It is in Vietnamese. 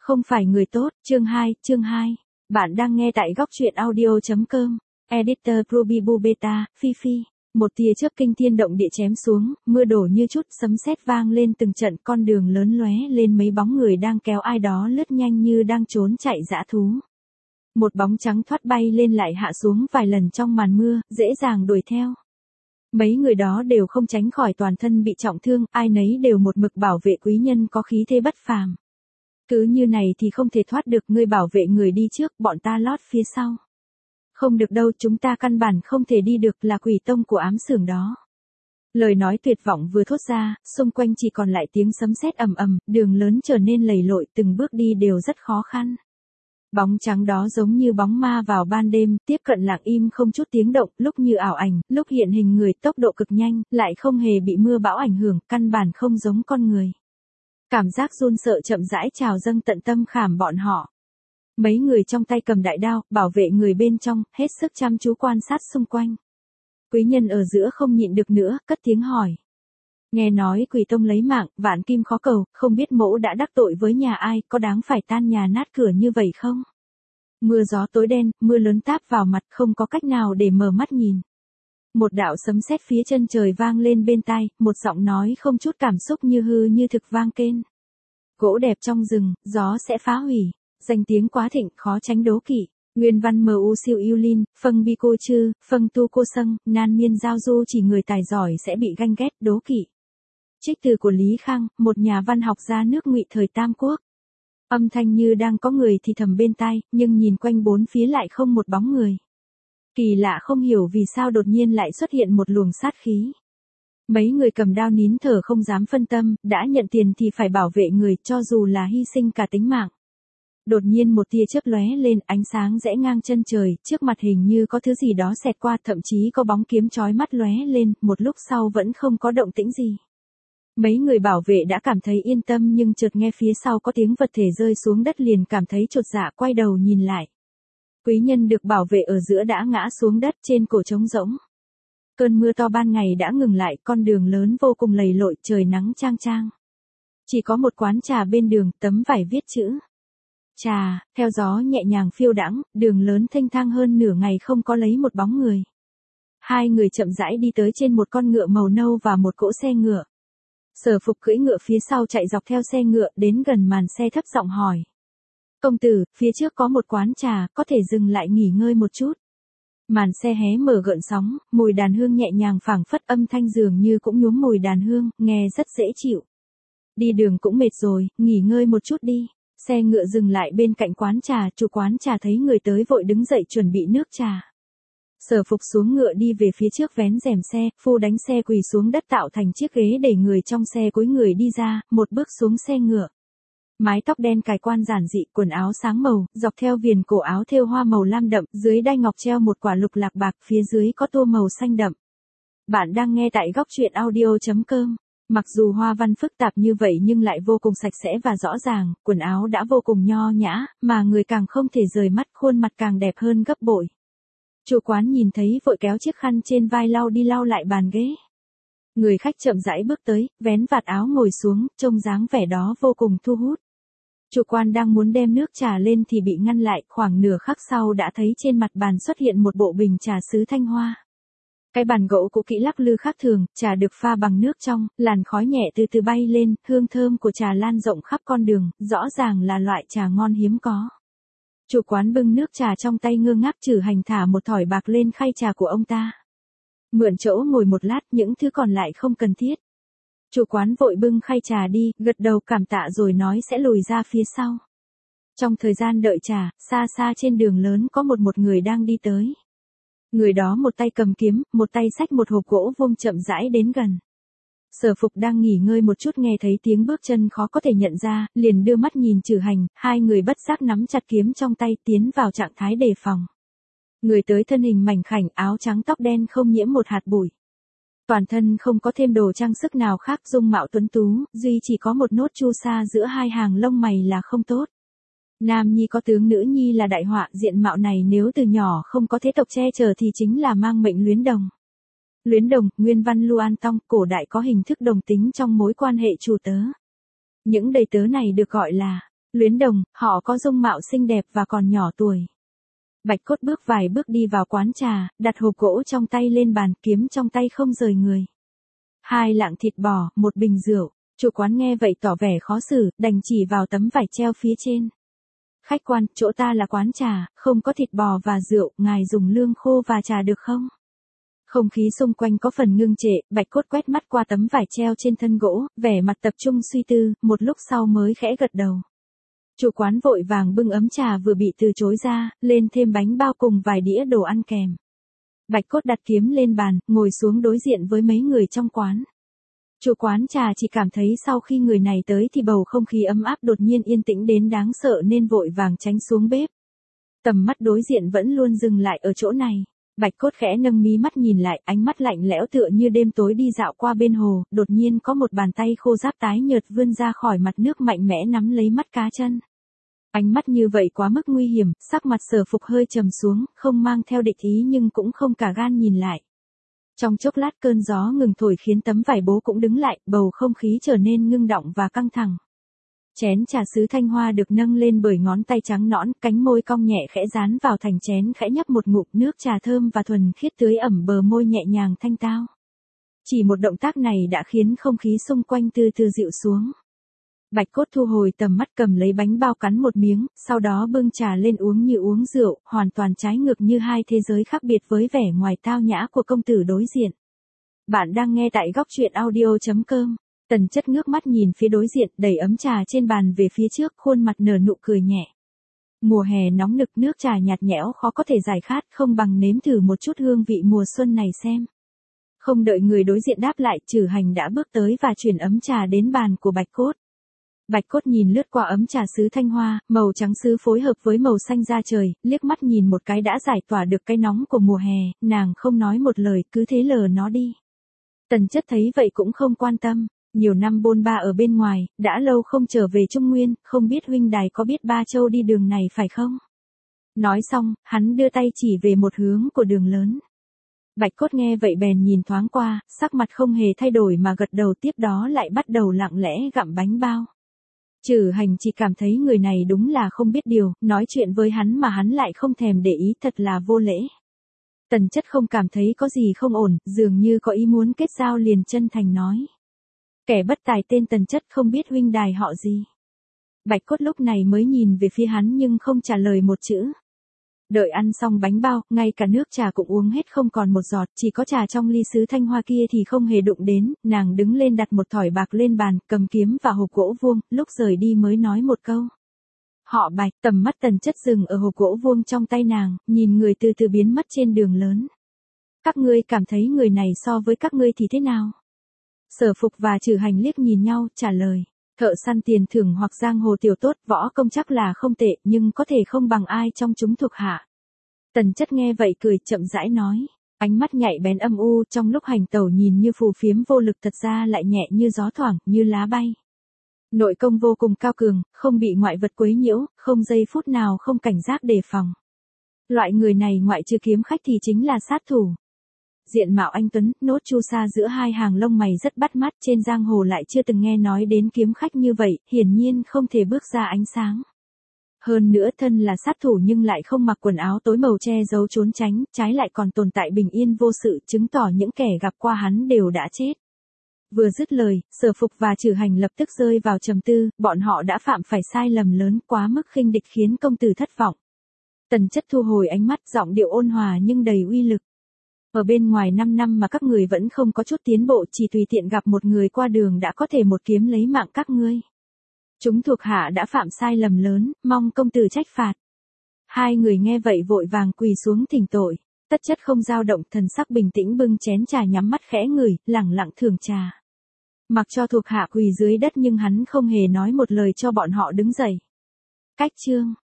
Không phải người tốt, chương 2. Bạn đang nghe tại góc truyện audio.com. Editor Ruby Beta, Fifi. Một tia chớp kinh thiên động địa chém xuống, mưa đổ như chút, sấm sét vang lên từng trận, con đường lớn lóe lên mấy bóng người đang kéo ai đó lướt nhanh như đang trốn chạy dã thú. Một bóng trắng thoát bay lên lại hạ xuống vài lần trong màn mưa, dễ dàng đuổi theo. Mấy người đó đều không tránh khỏi toàn thân bị trọng thương, ai nấy đều một mực bảo vệ quý nhân có khí thế bất phàm. Cứ như này thì không thể thoát được, ngươi bảo vệ người đi trước, bọn ta lót phía sau. Không được đâu, chúng ta căn bản không thể đi được, là quỷ tông của ám xưởng đó. Lời nói tuyệt vọng vừa thốt ra, xung quanh chỉ còn lại tiếng sấm sét ầm ầm, đường lớn trở nên lầy lội, từng bước đi đều rất khó khăn. Bóng trắng đó giống như bóng ma vào ban đêm, tiếp cận lặng im không chút tiếng động, lúc như ảo ảnh, lúc hiện hình người, tốc độ cực nhanh, lại không hề bị mưa bão ảnh hưởng, căn bản không giống con người. Cảm giác run sợ chậm rãi trào dâng tận tâm khảm bọn họ. Mấy người trong tay cầm đại đao, bảo vệ người bên trong, hết sức chăm chú quan sát xung quanh. Quý nhân ở giữa không nhịn được nữa, cất tiếng hỏi. Nghe nói quỷ tông lấy mạng, vạn kim khó cầu, không biết mỗ đã đắc tội với nhà ai, có đáng phải tan nhà nát cửa như vậy không? Mưa gió tối đen, mưa lớn táp vào mặt, không có cách nào để mở mắt nhìn. Một đạo sấm sét phía chân trời vang lên bên tai, một giọng nói không chút cảm xúc như hư như thực vang kên. Gỗ đẹp trong rừng, gió sẽ phá hủy. Danh tiếng quá thịnh, khó tránh đố kỵ. Nguyên văn mu siêu yêu linh, phân bi cô chư, phân tu cô sâng, nan miên giao du, chỉ người tài giỏi sẽ bị ganh ghét, đố kỵ. Trích từ của Lý Khang, một nhà văn học gia nước Ngụy thời Tam Quốc. Âm thanh như đang có người thì thầm bên tai, nhưng nhìn quanh bốn phía lại không một bóng người. Kỳ lạ không hiểu vì sao đột nhiên lại xuất hiện một luồng sát khí. Mấy người cầm đao nín thở không dám phân tâm, đã nhận tiền thì phải bảo vệ người, cho dù là hy sinh cả tính mạng. Đột nhiên một tia chớp lóe lên, ánh sáng rẽ ngang chân trời, trước mặt hình như có thứ gì đó xẹt qua, thậm chí có bóng kiếm chói mắt lóe lên, một lúc sau vẫn không có động tĩnh gì. Mấy người bảo vệ đã cảm thấy yên tâm, nhưng chợt nghe phía sau có tiếng vật thể rơi xuống đất, liền cảm thấy chột dạ, quay đầu nhìn lại. Quý nhân được bảo vệ ở giữa đã ngã xuống đất, trên cổ trống rỗng. Cơn mưa to ban ngày đã ngừng lại, con đường lớn vô cùng lầy lội, trời nắng chang chang. Chỉ có một quán trà bên đường, tấm vải viết chữ trà, theo gió nhẹ nhàng phiêu đãng, đường lớn thênh thang hơn nửa ngày không có lấy một bóng người. Hai người chậm rãi đi tới trên một con ngựa màu nâu và một cỗ xe ngựa. Sở Phục cưỡi ngựa phía sau chạy dọc theo xe ngựa, đến gần màn xe thấp giọng hỏi. Công tử, phía trước có một quán trà, có thể dừng lại nghỉ ngơi một chút. Màn xe hé mở gợn sóng, mùi đàn hương nhẹ nhàng phảng phất, âm thanh dường như cũng nhuốm mùi đàn hương, nghe rất dễ chịu. Đi đường cũng mệt rồi, nghỉ ngơi một chút đi. Xe ngựa dừng lại bên cạnh quán trà, chủ quán trà thấy người tới vội đứng dậy chuẩn bị nước trà. Sở Phục xuống ngựa đi về phía trước vén rèm xe, phu đánh xe quỳ xuống đất tạo thành chiếc ghế để người trong xe cúi người đi ra, một bước xuống xe ngựa. Mái tóc đen cài quan giản dị, quần áo sáng màu, dọc theo viền cổ áo thêu hoa màu lam đậm, dưới đai ngọc treo một quả lục lạc bạc, phía dưới có tô màu xanh đậm. Bạn đang nghe tại góc truyện audio.com. Mặc dù hoa văn phức tạp như vậy nhưng lại vô cùng sạch sẽ và rõ ràng, quần áo đã vô cùng nho nhã, mà người càng không thể rời mắt, khuôn mặt càng đẹp hơn gấp bội. Chủ quán nhìn thấy vội kéo chiếc khăn trên vai lau đi lau lại bàn ghế. Người khách chậm rãi bước tới, vén vạt áo ngồi xuống, trông dáng vẻ đó vô cùng thu hút. Chủ quán đang muốn đem nước trà lên thì bị ngăn lại, khoảng nửa khắc sau đã thấy trên mặt bàn xuất hiện một bộ bình trà sứ thanh hoa. Cái bàn gỗ cũ kỹ lắc lư khác thường, trà được pha bằng nước trong, làn khói nhẹ từ từ bay lên, hương thơm của trà lan rộng khắp con đường, rõ ràng là loại trà ngon hiếm có. Chủ quán bưng nước trà trong tay ngơ ngác trừ hành thả một thỏi bạc lên khay trà của ông ta. Mượn chỗ ngồi một lát, những thứ còn lại không cần thiết. Chủ quán vội bưng khay trà đi, gật đầu cảm tạ rồi nói sẽ lùi ra phía sau. Trong thời gian đợi trà, xa xa trên đường lớn có một người đang đi tới. Người đó một tay cầm kiếm, một tay xách một hộp gỗ vuông chậm rãi đến gần. Sở Phục đang nghỉ ngơi một chút nghe thấy tiếng bước chân khó có thể nhận ra, liền đưa mắt nhìn Trừ Hành, hai người bất giác nắm chặt kiếm trong tay tiến vào trạng thái đề phòng. Người tới thân hình mảnh khảnh, áo trắng tóc đen không nhiễm một hạt bụi. Toàn thân không có thêm đồ trang sức nào khác, dung mạo tuấn tú, duy chỉ có một nốt chu sa giữa hai hàng lông mày là không tốt. Nam nhi có tướng, nữ nhi là đại họa, diện mạo này nếu từ nhỏ không có thế tộc che chở thì chính là mang mệnh luyến đồng. Luyến đồng, nguyên văn Luan Tong, cổ đại có hình thức đồng tính trong mối quan hệ chủ tớ. Những đầy tớ này được gọi là Luyến Đồng, họ có dung mạo xinh đẹp và còn nhỏ tuổi. Bạch Cốt bước vài bước đi vào quán trà, đặt hộp gỗ trong tay lên bàn, kiếm trong tay không rời người. 2 lạng thịt bò, 1 bình rượu. Chủ quán nghe vậy tỏ vẻ khó xử, đành chỉ vào tấm vải treo phía trên. Khách quan, chỗ ta là quán trà, không có thịt bò và rượu, ngài dùng lương khô và trà được không? Không khí xung quanh có phần ngưng trệ, Bạch Cốt quét mắt qua tấm vải treo trên thân gỗ, vẻ mặt tập trung suy tư, một lúc sau mới khẽ gật đầu. Chủ quán vội vàng bưng ấm trà vừa bị từ chối ra, lên thêm bánh bao cùng vài đĩa đồ ăn kèm. Bạch Cốt đặt kiếm lên bàn, ngồi xuống đối diện với mấy người trong quán. Chủ quán trà chỉ cảm thấy sau khi người này tới thì bầu không khí ấm áp đột nhiên yên tĩnh đến đáng sợ nên vội vàng tránh xuống bếp. Tầm mắt đối diện vẫn luôn dừng lại ở chỗ này. Bạch Cốt khẽ nâng mí mắt nhìn lại, ánh mắt lạnh lẽo tựa như đêm tối đi dạo qua bên hồ, đột nhiên có một bàn tay khô ráp tái nhợt vươn ra khỏi mặt nước mạnh mẽ nắm lấy mắt cá chân. Ánh mắt như vậy quá mức nguy hiểm, sắc mặt Sở Phục hơi trầm xuống, không mang theo địch ý nhưng cũng không cả gan nhìn lại. Trong chốc lát cơn gió ngừng thổi khiến tấm vải bố cũng đứng lại, bầu không khí trở nên ngưng động và căng thẳng. Chén trà sứ thanh hoa được nâng lên bởi ngón tay trắng nõn, cánh môi cong nhẹ khẽ dán vào thành chén khẽ nhấp một ngụm, nước trà thơm và thuần khiết tưới ẩm bờ môi nhẹ nhàng thanh tao. Chỉ một động tác này đã khiến không khí xung quanh từ từ dịu xuống. Bạch Cốt thu hồi tầm mắt cầm lấy bánh bao cắn một miếng, sau đó bưng trà lên uống như uống rượu, hoàn toàn trái ngược như hai thế giới khác biệt với vẻ ngoài tao nhã của công tử đối diện. Bạn đang nghe tại góc truyện audio.com. Tần Chất ngước mắt nhìn phía đối diện, đẩy ấm trà trên bàn về phía trước, khuôn mặt nở nụ cười nhẹ. Mùa hè nóng nực, nước trà nhạt nhẽo khó có thể giải khát, không bằng nếm thử một chút hương vị mùa xuân này xem. Không đợi người đối diện đáp lại, Trử Hành đã bước tới và chuyển ấm trà đến bàn của Bạch Cốt. Bạch Cốt nhìn lướt qua ấm trà sứ thanh hoa, màu trắng sứ phối hợp với màu xanh da trời, liếc mắt nhìn một cái đã giải tỏa được cái nóng của mùa hè, nàng không nói một lời, cứ thế lờ nó đi. Tần Chất thấy vậy cũng không quan tâm, nhiều năm bôn ba ở bên ngoài, đã lâu không trở về Trung Nguyên, không biết huynh đài có biết Ba Châu đi đường này phải không? Nói xong, hắn đưa tay chỉ về một hướng của đường lớn. Bạch Cốt nghe vậy bèn nhìn thoáng qua, sắc mặt không hề thay đổi mà gật đầu, tiếp đó lại bắt đầu lặng lẽ gặm bánh bao. Trử Hành chỉ cảm thấy người này đúng là không biết điều, nói chuyện với hắn mà hắn lại không thèm để ý, thật là vô lễ. Tần Chất không cảm thấy có gì không ổn, dường như có ý muốn kết giao liền chân thành nói. Kẻ bất tài tên Tần Chất không biết huynh đài họ gì. Bạch Cốt lúc này mới nhìn về phía hắn nhưng không trả lời một chữ. Đợi ăn xong bánh bao, ngay cả nước trà cũng uống hết không còn một giọt, chỉ có trà trong ly sứ thanh hoa kia thì không hề đụng đến, nàng đứng lên đặt một thỏi bạc lên bàn, cầm kiếm và hộp gỗ vuông, lúc rời đi mới nói một câu. Họ Bạch, tầm mắt Tần Chất dừng ở hộp gỗ vuông trong tay nàng, nhìn người từ từ biến mất trên đường lớn. Các ngươi cảm thấy người này so với các ngươi thì thế nào? Sở Phục và Trử Hành liếc nhìn nhau, trả lời. Thợ săn tiền thưởng hoặc giang hồ tiểu tốt, võ công chắc là không tệ, nhưng có thể không bằng ai trong chúng thuộc hạ. Tần Chất nghe vậy cười chậm rãi nói, ánh mắt nhạy bén âm u, trong lúc hành tẩu nhìn như phù phiếm vô lực thật ra lại nhẹ như gió thoảng, như lá bay. Nội công vô cùng cao cường, không bị ngoại vật quấy nhiễu, không giây phút nào không cảnh giác đề phòng. Loại người này ngoại trừ kiếm khách thì chính là sát thủ. Diện mạo anh tuấn, nốt chu sa giữa hai hàng lông mày rất bắt mắt, trên giang hồ lại chưa từng nghe nói đến kiếm khách như vậy, hiển nhiên không thể bước ra ánh sáng. Hơn nữa thân là sát thủ nhưng lại không mặc quần áo tối màu che giấu trốn tránh, trái lại còn tồn tại bình yên vô sự, chứng tỏ những kẻ gặp qua hắn đều đã chết. Vừa dứt lời, Sở Phục và Trử Hành lập tức rơi vào trầm tư, bọn họ đã phạm phải sai lầm lớn, quá mức khinh địch khiến công tử thất vọng. Tần Chất thu hồi ánh mắt, giọng điệu ôn hòa nhưng đầy uy lực. Ở bên ngoài 5 năm mà các người vẫn không có chút tiến bộ, chỉ tùy tiện gặp một người qua đường đã có thể một kiếm lấy mạng các ngươi. Chúng thuộc hạ đã phạm sai lầm lớn, mong công tử trách phạt. Hai người nghe vậy vội vàng quỳ xuống thỉnh tội. Tất Chất không dao động, thần sắc bình tĩnh bưng chén trà nhắm mắt khẽ ngửi, lẳng lặng thưởng trà. Mặc cho thuộc hạ quỳ dưới đất nhưng hắn không hề nói một lời cho bọn họ đứng dậy. Cách chương